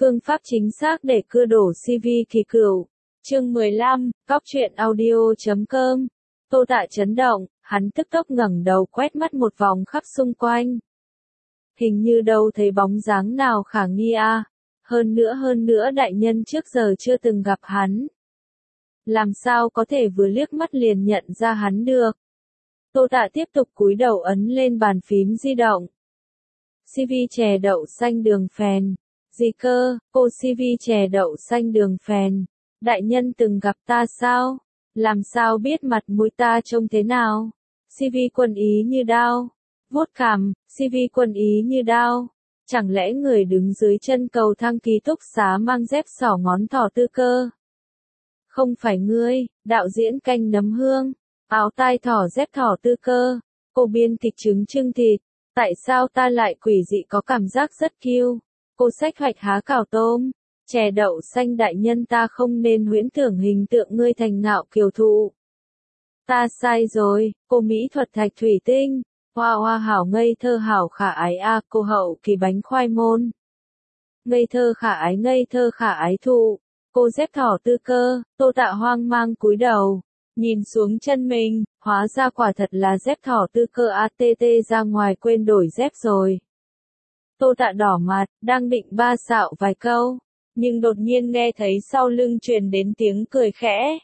Phương pháp chính xác để cưa đổ CV kỳ cựu. Chương 15, Cóc truyện audio.com. Tô Tạ chấn động, hắn tức tốc ngẩng đầu quét mắt một vòng khắp xung quanh. Hình như đâu thấy bóng dáng nào khả nghi a. Hơn nữa đại nhân trước giờ chưa từng gặp hắn. Làm sao có thể vừa liếc mắt liền nhận ra hắn được. Tô Tạ tiếp tục cúi đầu ấn lên bàn phím di động. CV chè đậu xanh đường phèn. Gì cơ, cô CV chè đậu xanh đường phèn. Đại nhân từng gặp ta sao? Làm sao biết mặt mũi ta trông thế nào? CV quân ý như đao. Vuốt cằm, CV quân ý như đao. Chẳng lẽ người đứng dưới chân cầu thang ký túc xá mang dép xỏ ngón thỏ Tư Cơ? Không phải ngươi, đạo diễn canh nấm hương, áo tai thỏ dép thỏ Tư Cơ, cô biên kịch trứng trưng thịt. Tại sao ta lại quỷ dị có cảm giác rất kiêu? Cô sách hoạch há cảo tôm, chè đậu xanh đại nhân ta không nên huyễn tưởng hình tượng ngươi thành ngạo kiều thụ. Ta sai rồi, cô mỹ thuật thạch thủy tinh, hoa hoa hảo ngây thơ hảo khả ái a cô hậu kỳ bánh khoai môn. Ngây thơ khả ái thụ, cô dép thỏ Tư Cơ, Tô Tạ hoang mang cúi đầu, nhìn xuống chân mình, hóa ra quả thật là dép thỏ Tư Cơ ATT ra ngoài quên đổi dép rồi. Tô Tạ đỏ mặt, đang định ba xạo vài câu, nhưng đột nhiên nghe thấy sau lưng truyền đến tiếng cười khẽ.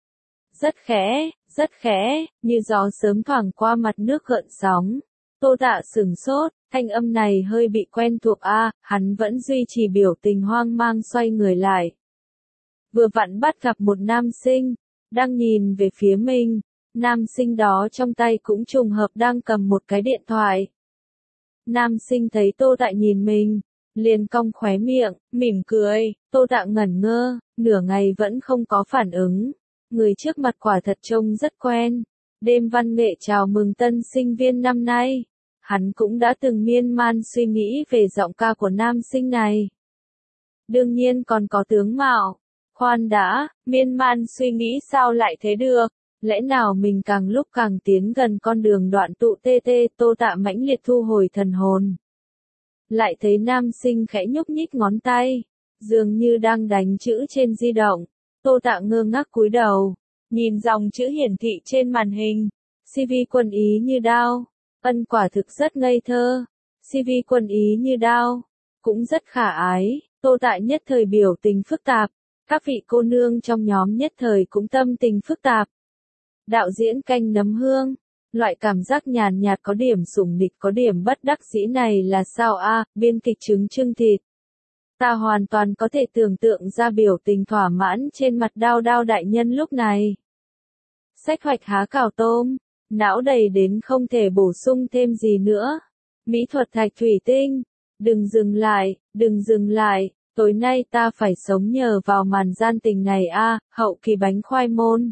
Rất khẽ, như gió sớm thoảng qua mặt nước gợn sóng. Tô Tạ sửng sốt, thanh âm này hơi bị quen thuộc a, hắn vẫn duy trì biểu tình hoang mang xoay người lại. Vừa vặn bắt gặp một nam sinh, đang nhìn về phía mình, nam sinh đó trong tay cũng trùng hợp đang cầm một cái điện thoại. Nam sinh thấy Tô Tạ nhìn mình, liền cong khóe miệng, mỉm cười, Tô Tạ ngẩn ngơ, nửa ngày vẫn không có phản ứng. Người trước mặt quả thật trông rất quen. Đêm văn nghệ chào mừng tân sinh viên năm nay. Hắn cũng đã từng miên man suy nghĩ về giọng ca của nam sinh này. Đương nhiên còn có tướng mạo. Khoan đã, miên man suy nghĩ sao lại thế được? Lẽ nào mình càng lúc càng tiến gần con đường đoạn tụ TT? Tô Tạ mãnh liệt thu hồi thần hồn. Lại thấy nam sinh khẽ nhúc nhích ngón tay, dường như đang đánh chữ trên di động. Tô Tạ ngơ ngác cúi đầu, nhìn dòng chữ hiển thị trên màn hình. CV quân ý như đao, ân quả thực rất ngây thơ. CV quân ý như đao, cũng rất khả ái. Tô Tạ nhất thời biểu tình phức tạp, các vị cô nương trong nhóm nhất thời cũng tâm tình phức tạp. Đạo diễn canh nấm hương, loại cảm giác nhàn nhạt có điểm sủng nịch có điểm bất đắc dĩ này là sao a? Biên kịch trứng trưng thịt. Ta hoàn toàn có thể tưởng tượng ra biểu tình thỏa mãn trên mặt đao đao đại nhân lúc này. Sách hoạch há cảo tôm, não đầy đến không thể bổ sung thêm gì nữa. Mỹ thuật thạch thủy tinh, đừng dừng lại, tối nay ta phải sống nhờ vào màn gian tình này a, hậu kỳ bánh khoai môn.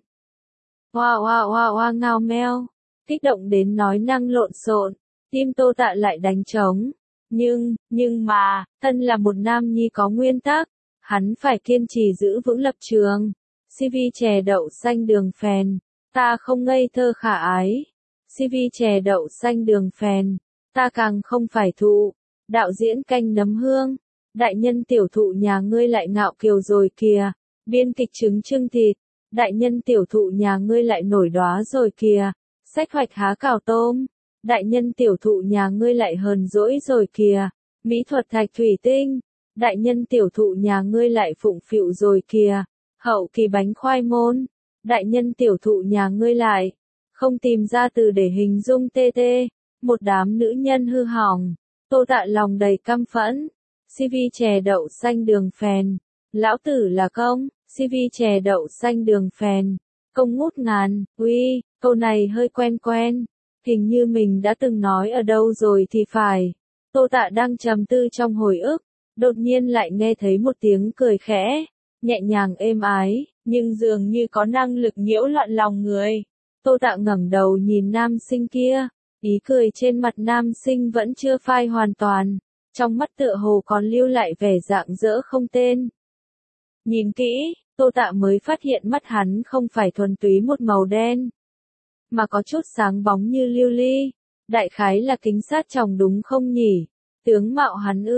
Hoa ngao meo, kích động đến nói năng lộn xộn, tim Tô Tạ lại đánh trống. Nhưng mà, thân là một nam nhi có nguyên tắc, hắn phải kiên trì giữ vững lập trường. CV chè đậu xanh đường phèn, ta không ngây thơ khả ái. CV chè đậu xanh đường phèn, ta càng không phải thụ. Đạo diễn canh nấm hương, đại nhân tiểu thụ nhà ngươi lại ngạo kiều rồi kìa. Biên kịch trứng trưng thịt, đại nhân tiểu thụ nhà ngươi lại nổi đóa rồi kìa. Sách hoạch há cảo tôm, đại nhân tiểu thụ nhà ngươi lại hờn dỗi rồi kìa. Mỹ thuật thạch thủy tinh, đại nhân tiểu thụ nhà ngươi lại phụng phịu rồi kìa. Hậu kỳ bánh khoai môn, đại nhân tiểu thụ nhà ngươi lại không tìm ra từ để hình dung TT, một đám nữ nhân hư hỏng. Tô Tạ lòng đầy căm phẫn. CV chè đậu xanh đường phèn, lão tử là công. CV chè đậu xanh đường phèn, công ngút ngàn. Uy, câu này hơi quen, hình như mình đã từng nói ở đâu rồi thì phải. Tô Tạ đang trầm tư trong hồi ức, đột nhiên lại nghe thấy một tiếng cười khẽ, nhẹ nhàng êm ái, nhưng dường như có năng lực nhiễu loạn lòng người. Tô Tạ ngẩng đầu nhìn nam sinh kia, ý cười trên mặt nam sinh vẫn chưa phai hoàn toàn, trong mắt tựa hồ còn lưu lại vẻ rạng rỡ không tên. Nhìn kỹ, Tô Tạ mới phát hiện mắt hắn không phải thuần túy một màu đen, mà có chút sáng bóng như lưu ly. Đại khái là kính sát tròng đúng không nhỉ? Tướng mạo hắn ư,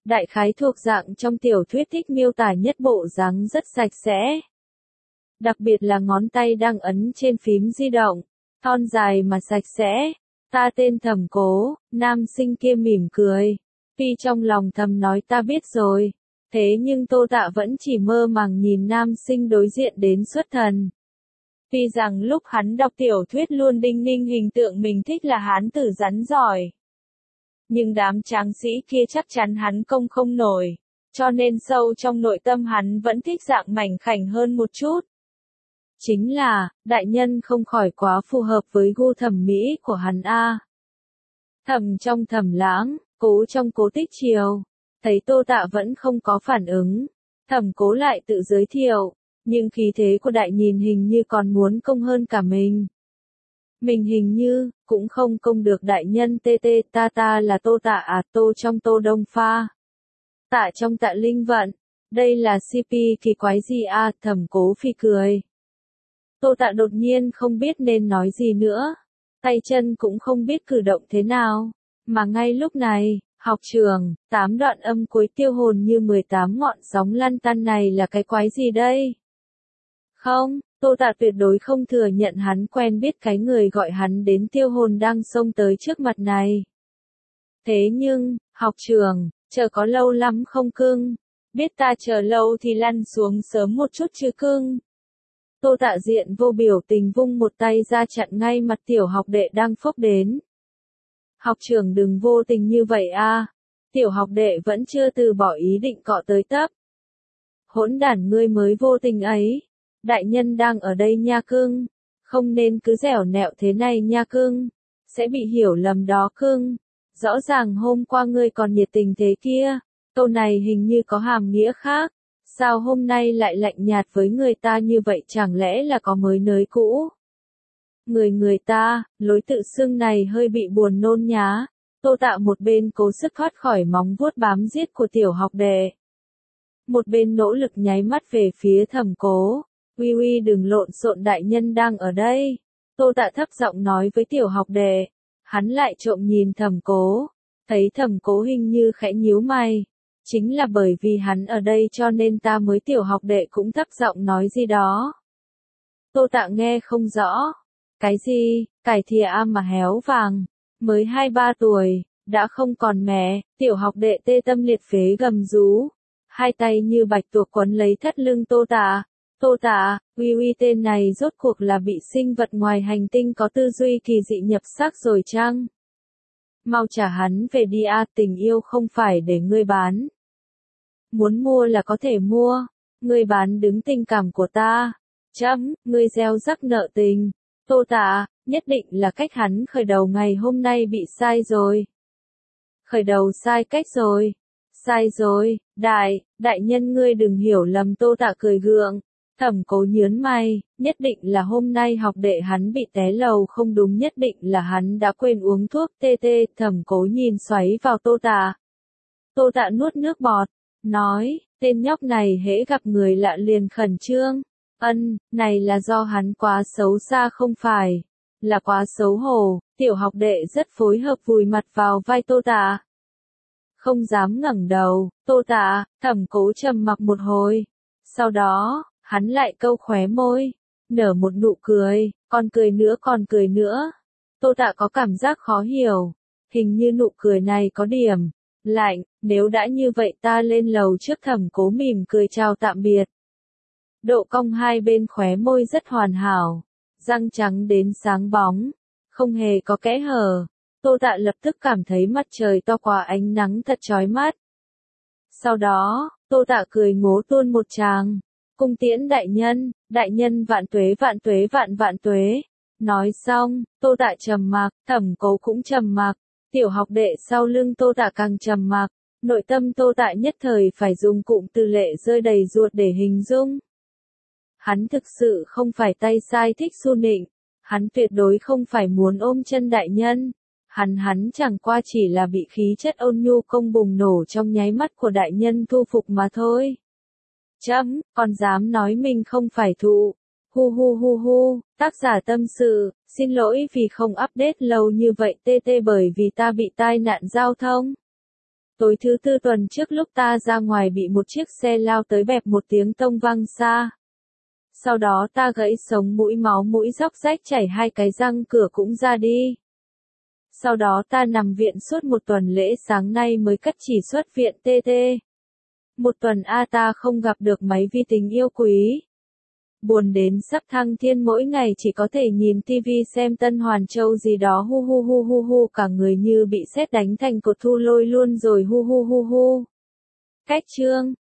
đại khái thuộc dạng trong tiểu thuyết thích miêu tả nhất bộ dáng rất sạch sẽ. Đặc biệt là ngón tay đang ấn trên phím di động, thon dài mà sạch sẽ. Ta tên Thẩm Cố, nam sinh kia mỉm cười. Tuy trong lòng thầm nói ta biết rồi, thế nhưng Tô Tạ vẫn chỉ mơ màng nhìn nam sinh đối diện đến xuất thần. Tuy rằng lúc hắn đọc tiểu thuyết luôn đinh ninh hình tượng mình thích là hán tử rắn giỏi. Nhưng đám tráng sĩ kia chắc chắn hắn công không nổi, cho nên sâu trong nội tâm hắn vẫn thích dạng mảnh khảnh hơn một chút. Chính là, đại nhân không khỏi quá phù hợp với gu thẩm mỹ của hắn a. Thẩm trong Thẩm Lãng, Cố trong Cố Tích Triều. Thấy Tô Tạ vẫn không có phản ứng, Thẩm Cố lại tự giới thiệu, nhưng khí thế của đại nhìn hình như còn muốn công hơn cả mình. Mình hình như, cũng không công được đại nhân ta là Tô Tạ à, Tô trong Tô Đông Pha. Tạ trong Tạ Linh Vận, đây là CP kỳ quái gì à, Thẩm Cố phì cười. Tô Tạ đột nhiên không biết nên nói gì nữa, tay chân cũng không biết cử động thế nào, mà ngay lúc này, học trường, 8 đoạn âm cuối tiêu hồn như 18 ngọn sóng lăn tăn này là cái quái gì đây? Không, Tô Tạ tuyệt đối không thừa nhận hắn quen biết cái người gọi hắn đến tiêu hồn đang xông tới trước mặt này. Thế nhưng, học trường, chờ có lâu lắm không cưng? Biết ta chờ lâu thì lăn xuống sớm một chút chứ cưng? Tô Tạ diện vô biểu tình vung một tay ra chặn ngay mặt tiểu học đệ đang phốc đến. Học trưởng đừng vô tình như vậy a. Tiểu học đệ vẫn chưa từ bỏ ý định cọ tới tấp. Hỗn đản ngươi mới vô tình ấy. Đại nhân đang ở đây nha cưng. Không nên cứ dẻo nẹo thế này nha cưng. Sẽ bị hiểu lầm đó cưng. Rõ ràng hôm qua ngươi còn nhiệt tình thế kia. Câu này hình như có hàm nghĩa khác. Sao hôm nay lại lạnh nhạt với người ta như vậy, chẳng lẽ là có mới nới cũ? Người ta, lối tự xưng này hơi bị buồn nôn nhá. Tô Tạ một bên cố sức thoát khỏi móng vuốt bám giết của tiểu học đệ. Một bên nỗ lực nháy mắt về phía Thẩm Cố. Uy đừng lộn xộn, đại nhân đang ở đây. Tô Tạ thấp giọng nói với tiểu học đệ. Hắn lại trộm nhìn Thẩm Cố. Thấy Thẩm Cố hình như khẽ nhíu mày. Chính là bởi vì hắn ở đây cho nên ta mới, tiểu học đệ cũng thấp giọng nói gì đó. Tô Tạ nghe không rõ. Cái gì, cải thìa mà héo vàng. Mới 2-3 tuổi, đã không còn mẹ, tiểu học đệ tê tâm liệt phế gầm rú. Hai tay như bạch tuộc quấn lấy thắt lưng Tô Tạ. Tô Tạ, uy tên này rốt cuộc là bị sinh vật ngoài hành tinh có tư duy kỳ dị nhập xác rồi chăng? Mau trả hắn về đi a, tình yêu không phải để ngươi bán. Muốn mua là có thể mua, ngươi bán đứng tình cảm của ta. Ngươi gieo rắc nợ tình. Tô Tạ, nhất định là cách hắn khởi đầu ngày hôm nay bị sai rồi. Khởi đầu sai cách rồi. Sai rồi, đại nhân ngươi đừng hiểu lầm, Tô Tạ cười gượng. Thẩm Cố nhớn mày, nhất định là hôm nay học đệ hắn bị té lầu, không đúng, nhất định là hắn đã quên uống thuốc tê. Thẩm Cố nhìn xoáy vào Tô Tạ. Tô Tạ nuốt nước bọt, nói, tên nhóc này hễ gặp người lạ liền khẩn trương. Này là do hắn quá xấu xa không phải, là quá xấu hổ. Tiểu học đệ rất phối hợp vùi mặt vào vai Tô Tạ. Không dám ngẩng đầu, Tô Tạ, Thẩm Cố trầm mặc một hồi. Sau đó, hắn lại câu khóe môi, nở một nụ cười, còn cười nữa. Tô Tạ có cảm giác khó hiểu, hình như nụ cười này có điểm lạnh, nếu đã như vậy ta lên lầu trước. Thẩm Cố mỉm cười chào tạm biệt. Độ cong hai bên khóe môi rất hoàn hảo, răng trắng đến sáng bóng, không hề có kẽ hở. Tô Tạ lập tức cảm thấy mặt trời to quá, ánh nắng thật chói mắt. Sau đó, Tô Tạ cười ngố tuôn một tràng. Cung tiễn đại nhân vạn tuế. Nói xong, Tô Tạ trầm mặc, Thẩm Cố cũng trầm mặc, tiểu học đệ sau lưng Tô Tạ càng trầm mặc. Nội tâm Tô Tạ nhất thời phải dùng cụm từ lệ rơi đầy ruột để hình dung. Hắn thực sự không phải tay sai thích su nịnh, hắn tuyệt đối không phải muốn ôm chân đại nhân. Hắn chẳng qua chỉ là bị khí chất ôn nhu công bùng nổ trong nháy mắt của đại nhân thu phục mà thôi. Còn dám nói mình không phải thụ. Hu, tác giả tâm sự, xin lỗi vì không update lâu như vậy bởi vì ta bị tai nạn giao thông. Tối thứ tư tuần trước lúc ta ra ngoài bị một chiếc xe lao tới bẹp một tiếng tông vang xa. Sau đó ta gãy sống mũi, máu mũi róc rách chảy 2 cái răng, cửa cũng ra đi. Sau đó ta nằm viện suốt 1 tuần, lễ sáng nay mới cất chỉ xuất viện TT. 1 tuần ta không gặp được mấy vi tình yêu quý. Buồn đến sắp thăng thiên, mỗi ngày chỉ có thể nhìn tivi xem Tân Hoàn Châu gì đó, hu hu hu hu hu, cả người như bị sét đánh thành cột thu lôi luôn rồi, hu hu hu hu. Cách chương